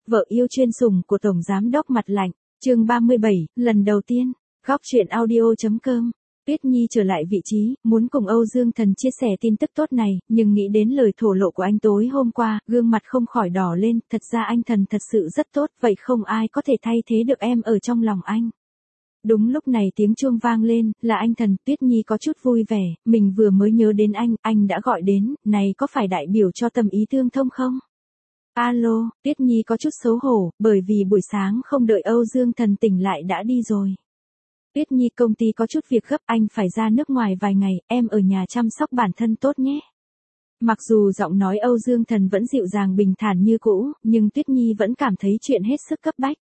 vợ yêu chuyên sủng của Tổng Giám đốc Mặt Lạnh, chương 37, lần đầu tiên, góc truyện audio.com. Tuyết Nhi trở lại vị trí, muốn cùng Âu Dương Thần chia sẻ tin tức tốt này, nhưng nghĩ đến lời thổ lộ của anh tối hôm qua, gương mặt không khỏi đỏ lên, thật ra anh Thần thật sự rất tốt, vậy không ai có thể thay thế được em ở trong lòng anh. Đúng lúc này tiếng chuông vang lên, là anh Thần. Tuyết Nhi có chút vui vẻ, mình vừa mới nhớ đến anh đã gọi đến, này có phải đại biểu cho Tâm Ý Tương Thông không? Alo, Tuyết Nhi có chút xấu hổ, bởi vì buổi sáng không đợi Âu Dương Thần tỉnh lại đã đi rồi. Tuyết Nhi, công ty có chút việc gấp, anh phải ra nước ngoài vài ngày, em ở nhà chăm sóc bản thân tốt nhé. Mặc dù giọng nói Âu Dương Thần vẫn dịu dàng bình thản như cũ, nhưng Tuyết Nhi vẫn cảm thấy chuyện hết sức cấp bách.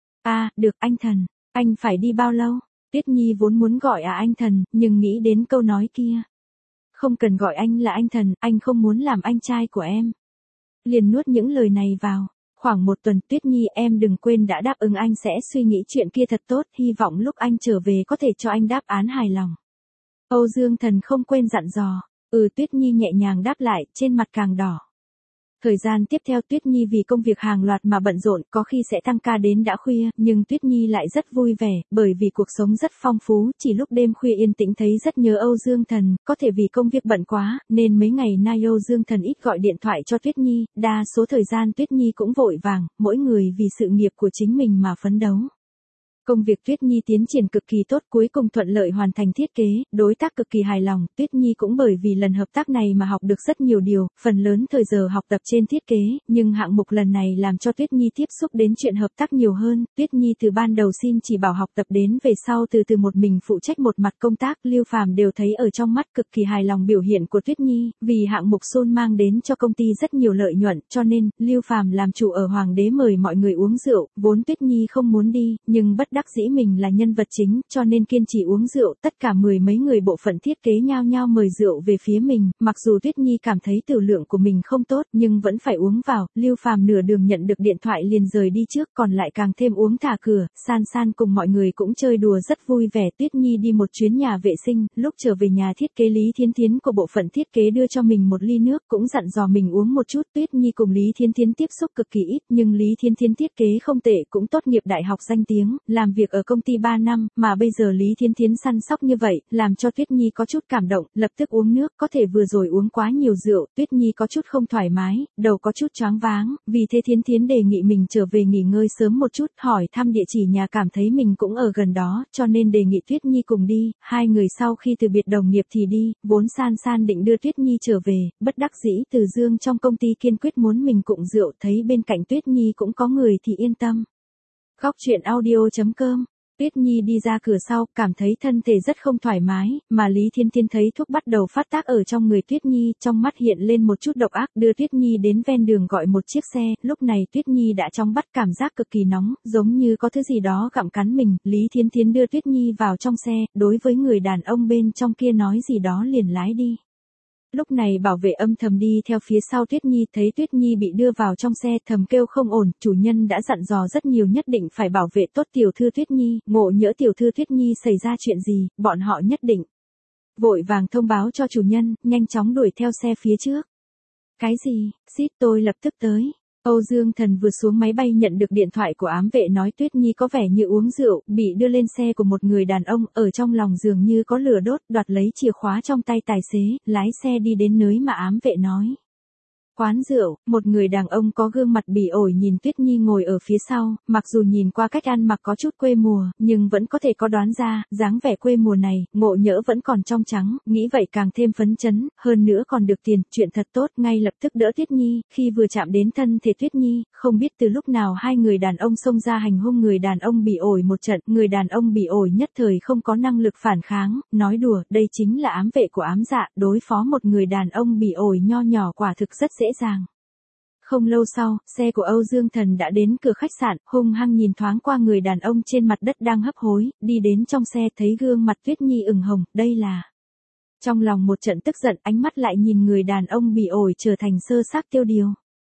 Được anh Thần, anh phải đi bao lâu? Tuyết Nhi vốn muốn gọi anh Thần, nhưng nghĩ đến câu nói kia. Không cần gọi anh là anh Thần, anh không muốn làm anh trai của em. Liền nuốt những lời này vào. Khoảng 1 tuần, Tuyết Nhi, em đừng quên đã đáp ứng anh sẽ suy nghĩ chuyện kia thật tốt, hy vọng lúc anh trở về có thể cho anh đáp án hài lòng. Âu Dương Thần không quên dặn dò. Tuyết Nhi nhẹ nhàng đáp lại, trên mặt càng đỏ. Thời gian tiếp theo Tuyết Nhi vì công việc hàng loạt mà bận rộn, có khi sẽ tăng ca đến đã khuya, nhưng Tuyết Nhi lại rất vui vẻ, bởi vì cuộc sống rất phong phú, chỉ lúc đêm khuya yên tĩnh thấy rất nhớ Âu Dương Thần, có thể vì công việc bận quá, nên mấy ngày nay Âu Dương Thần ít gọi điện thoại cho Tuyết Nhi, đa số thời gian Tuyết Nhi cũng vội vàng, mỗi người vì sự nghiệp của chính mình mà phấn đấu. Công việc Tuyết Nhi tiến triển cực kỳ tốt, cuối cùng thuận lợi hoàn thành thiết kế, đối tác cực kỳ hài lòng, Tuyết Nhi cũng bởi vì lần hợp tác này mà học được rất nhiều điều, phần lớn thời giờ học tập trên thiết kế, nhưng hạng mục lần này làm cho Tuyết Nhi tiếp xúc đến chuyện hợp tác nhiều hơn, Tuyết Nhi từ ban đầu xin chỉ bảo học tập đến về sau từ một mình phụ trách một mặt công tác, Lưu Phàm đều thấy ở trong mắt, cực kỳ hài lòng biểu hiện của Tuyết Nhi, vì hạng mục Sun mang đến cho công ty rất nhiều lợi nhuận, cho nên, Lưu Phàm làm chủ ở Hoàng đế mời mọi người uống rượu, vốn Tuyết Nhi không muốn đi, nhưng bất đắc dĩ mình là nhân vật chính, cho nên kiên trì uống rượu, tất cả 10 mấy người bộ phận thiết kế nhao nhao mời rượu về phía mình, mặc dù Tuyết Nhi cảm thấy tiểu lượng của mình không tốt, nhưng vẫn phải uống vào, Lưu Phàm nửa đường nhận được điện thoại liền rời đi trước, còn lại càng thêm uống thả cửa, San cùng mọi người cũng chơi đùa rất vui vẻ, Tuyết Nhi đi một chuyến nhà vệ sinh, lúc trở về nhà thiết kế Lý Thiến Thiến của bộ phận thiết kế đưa cho mình một ly nước, cũng dặn dò mình uống một chút, Tuyết Nhi cùng Lý Thiến Thiến tiếp xúc cực kỳ ít, nhưng Lý Thiến Thiến thiết kế không tệ, cũng tốt nghiệp đại học danh tiếng, làm việc ở công ty 3 năm, mà bây giờ Lý Thiến Thiến săn sóc như vậy, làm cho Tuyết Nhi có chút cảm động, lập tức uống nước, có thể vừa rồi uống quá nhiều rượu, Tuyết Nhi có chút không thoải mái, đầu có chút choáng váng, vì thế Thiến Thiến đề nghị mình trở về nghỉ ngơi sớm một chút, hỏi thăm địa chỉ nhà cảm thấy mình cũng ở gần đó, cho nên đề nghị Tuyết Nhi cùng đi, hai người sau khi từ biệt đồng nghiệp thì đi, vốn San định đưa Tuyết Nhi trở về, bất đắc dĩ Từ Dương trong công ty kiên quyết muốn mình cụng rượu, thấy bên cạnh Tuyết Nhi cũng có người thì yên tâm. Góc truyện audio.com. Tuyết Nhi đi ra cửa sau, cảm thấy thân thể rất không thoải mái, mà Lý Thiên Thiên thấy thuốc bắt đầu phát tác ở trong người Tuyết Nhi, trong mắt hiện lên một chút độc ác, đưa Tuyết Nhi đến ven đường gọi một chiếc xe, lúc này Tuyết Nhi đã trong bắt cảm giác cực kỳ nóng, giống như có thứ gì đó gặm cắn mình, Lý Thiên Thiên đưa Tuyết Nhi vào trong xe, đối với người đàn ông bên trong kia nói gì đó liền lái đi. Lúc này bảo vệ âm thầm đi theo phía sau Tuyết Nhi, thấy Tuyết Nhi bị đưa vào trong xe, thầm kêu không ổn, chủ nhân đã dặn dò rất nhiều nhất định phải bảo vệ tốt tiểu thư Tuyết Nhi, ngộ nhỡ tiểu thư Tuyết Nhi xảy ra chuyện gì, bọn họ nhất định vội vàng thông báo cho chủ nhân, nhanh chóng đuổi theo xe phía trước. Cái gì, xít tôi lập tức tới. Âu Dương Thần vừa xuống máy bay nhận được điện thoại của ám vệ nói Tuyết Nhi có vẻ như uống rượu, bị đưa lên xe của một người đàn ông, ở trong lòng dường như có lửa đốt, đoạt lấy chìa khóa trong tay tài xế, lái xe đi đến nơi mà ám vệ nói. Quán rượu, một người đàn ông có gương mặt bỉ ổi nhìn Tuyết Nhi ngồi ở phía sau, mặc dù nhìn qua cách ăn mặc có chút quê mùa, nhưng vẫn có thể có đoán ra, dáng vẻ quê mùa này, ngộ nhỡ vẫn còn trong trắng, nghĩ vậy càng thêm phấn chấn, hơn nữa còn được tiền, chuyện thật tốt, ngay lập tức đỡ Tuyết Nhi, khi vừa chạm đến thân thể Tuyết Nhi, không biết từ lúc nào hai người đàn ông xông ra hành hung người đàn ông bỉ ổi một trận, người đàn ông bỉ ổi nhất thời không có năng lực phản kháng, nói đùa, đây chính là ám vệ của ám dạ, đối phó một người đàn ông bỉ ổi nho nhỏ quả thực rất dễ dàng. Không lâu sau, xe của Âu Dương Thần đã đến cửa khách sạn, hung hăng nhìn thoáng qua người đàn ông trên mặt đất đang hấp hối, đi đến trong xe thấy gương mặt Tuyết Nhi ửng hồng, đây là. Trong lòng một trận tức giận, ánh mắt lại nhìn người đàn ông bị ổi trở thành sơ xác tiêu điều.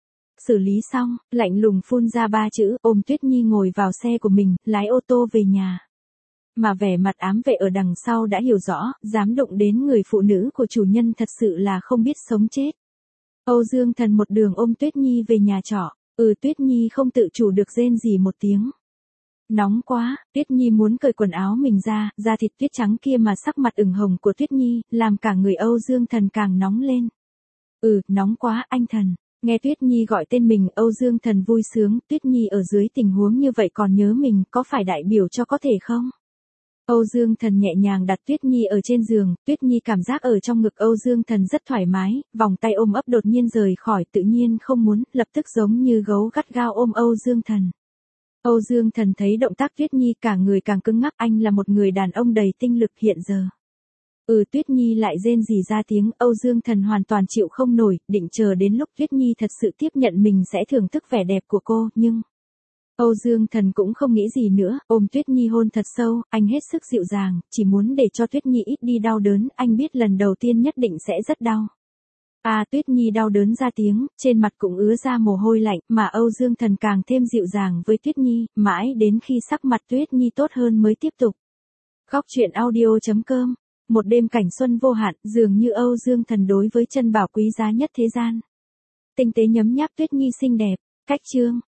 Xử lý xong, lạnh lùng phun ra 3 chữ, ôm Tuyết Nhi ngồi vào xe của mình, lái ô tô về nhà. Mà vẻ mặt ám vệ ở đằng sau đã hiểu rõ, dám đụng đến người phụ nữ của chủ nhân thật sự là không biết sống chết. Âu Dương Thần một đường ôm Tuyết Nhi về nhà trọ. Tuyết Nhi không tự chủ được rên rỉ một tiếng. Nóng quá, Tuyết Nhi muốn cởi quần áo mình ra, da thịt tuyết trắng kia mà sắc mặt ửng hồng của Tuyết Nhi, làm cả người Âu Dương Thần càng nóng lên. Nóng quá anh thần. Nghe Tuyết Nhi gọi tên mình, Âu Dương Thần vui sướng, Tuyết Nhi ở dưới tình huống như vậy còn nhớ mình, có phải đại biểu cho có thể không? Âu Dương Thần nhẹ nhàng đặt Tuyết Nhi ở trên giường, Tuyết Nhi cảm giác ở trong ngực Âu Dương Thần rất thoải mái, vòng tay ôm ấp đột nhiên rời khỏi, tự nhiên không muốn, lập tức giống như gấu gắt gao ôm Âu Dương Thần. Âu Dương Thần thấy động tác Tuyết Nhi cả người càng cứng ngắc, anh là một người đàn ông đầy tinh lực hiện giờ. Tuyết Nhi lại rên rỉ ra tiếng, Âu Dương Thần hoàn toàn chịu không nổi, định chờ đến lúc Tuyết Nhi thật sự tiếp nhận mình sẽ thưởng thức vẻ đẹp của cô, nhưng Âu Dương Thần cũng không nghĩ gì nữa, ôm Tuyết Nhi hôn thật sâu, anh hết sức dịu dàng, chỉ muốn để cho Tuyết Nhi ít đi đau đớn, anh biết lần đầu tiên nhất định sẽ rất đau. Tuyết Nhi đau đớn ra tiếng, trên mặt cũng ứa ra mồ hôi lạnh, mà Âu Dương Thần càng thêm dịu dàng với Tuyết Nhi, mãi đến khi sắc mặt Tuyết Nhi tốt hơn mới tiếp tục. Góc truyện audio.com. Một đêm cảnh xuân vô hạn, dường như Âu Dương Thần đối với chân bảo quý giá nhất thế gian. Tinh tế nhấm nháp Tuyết Nhi xinh đẹp, cách chương.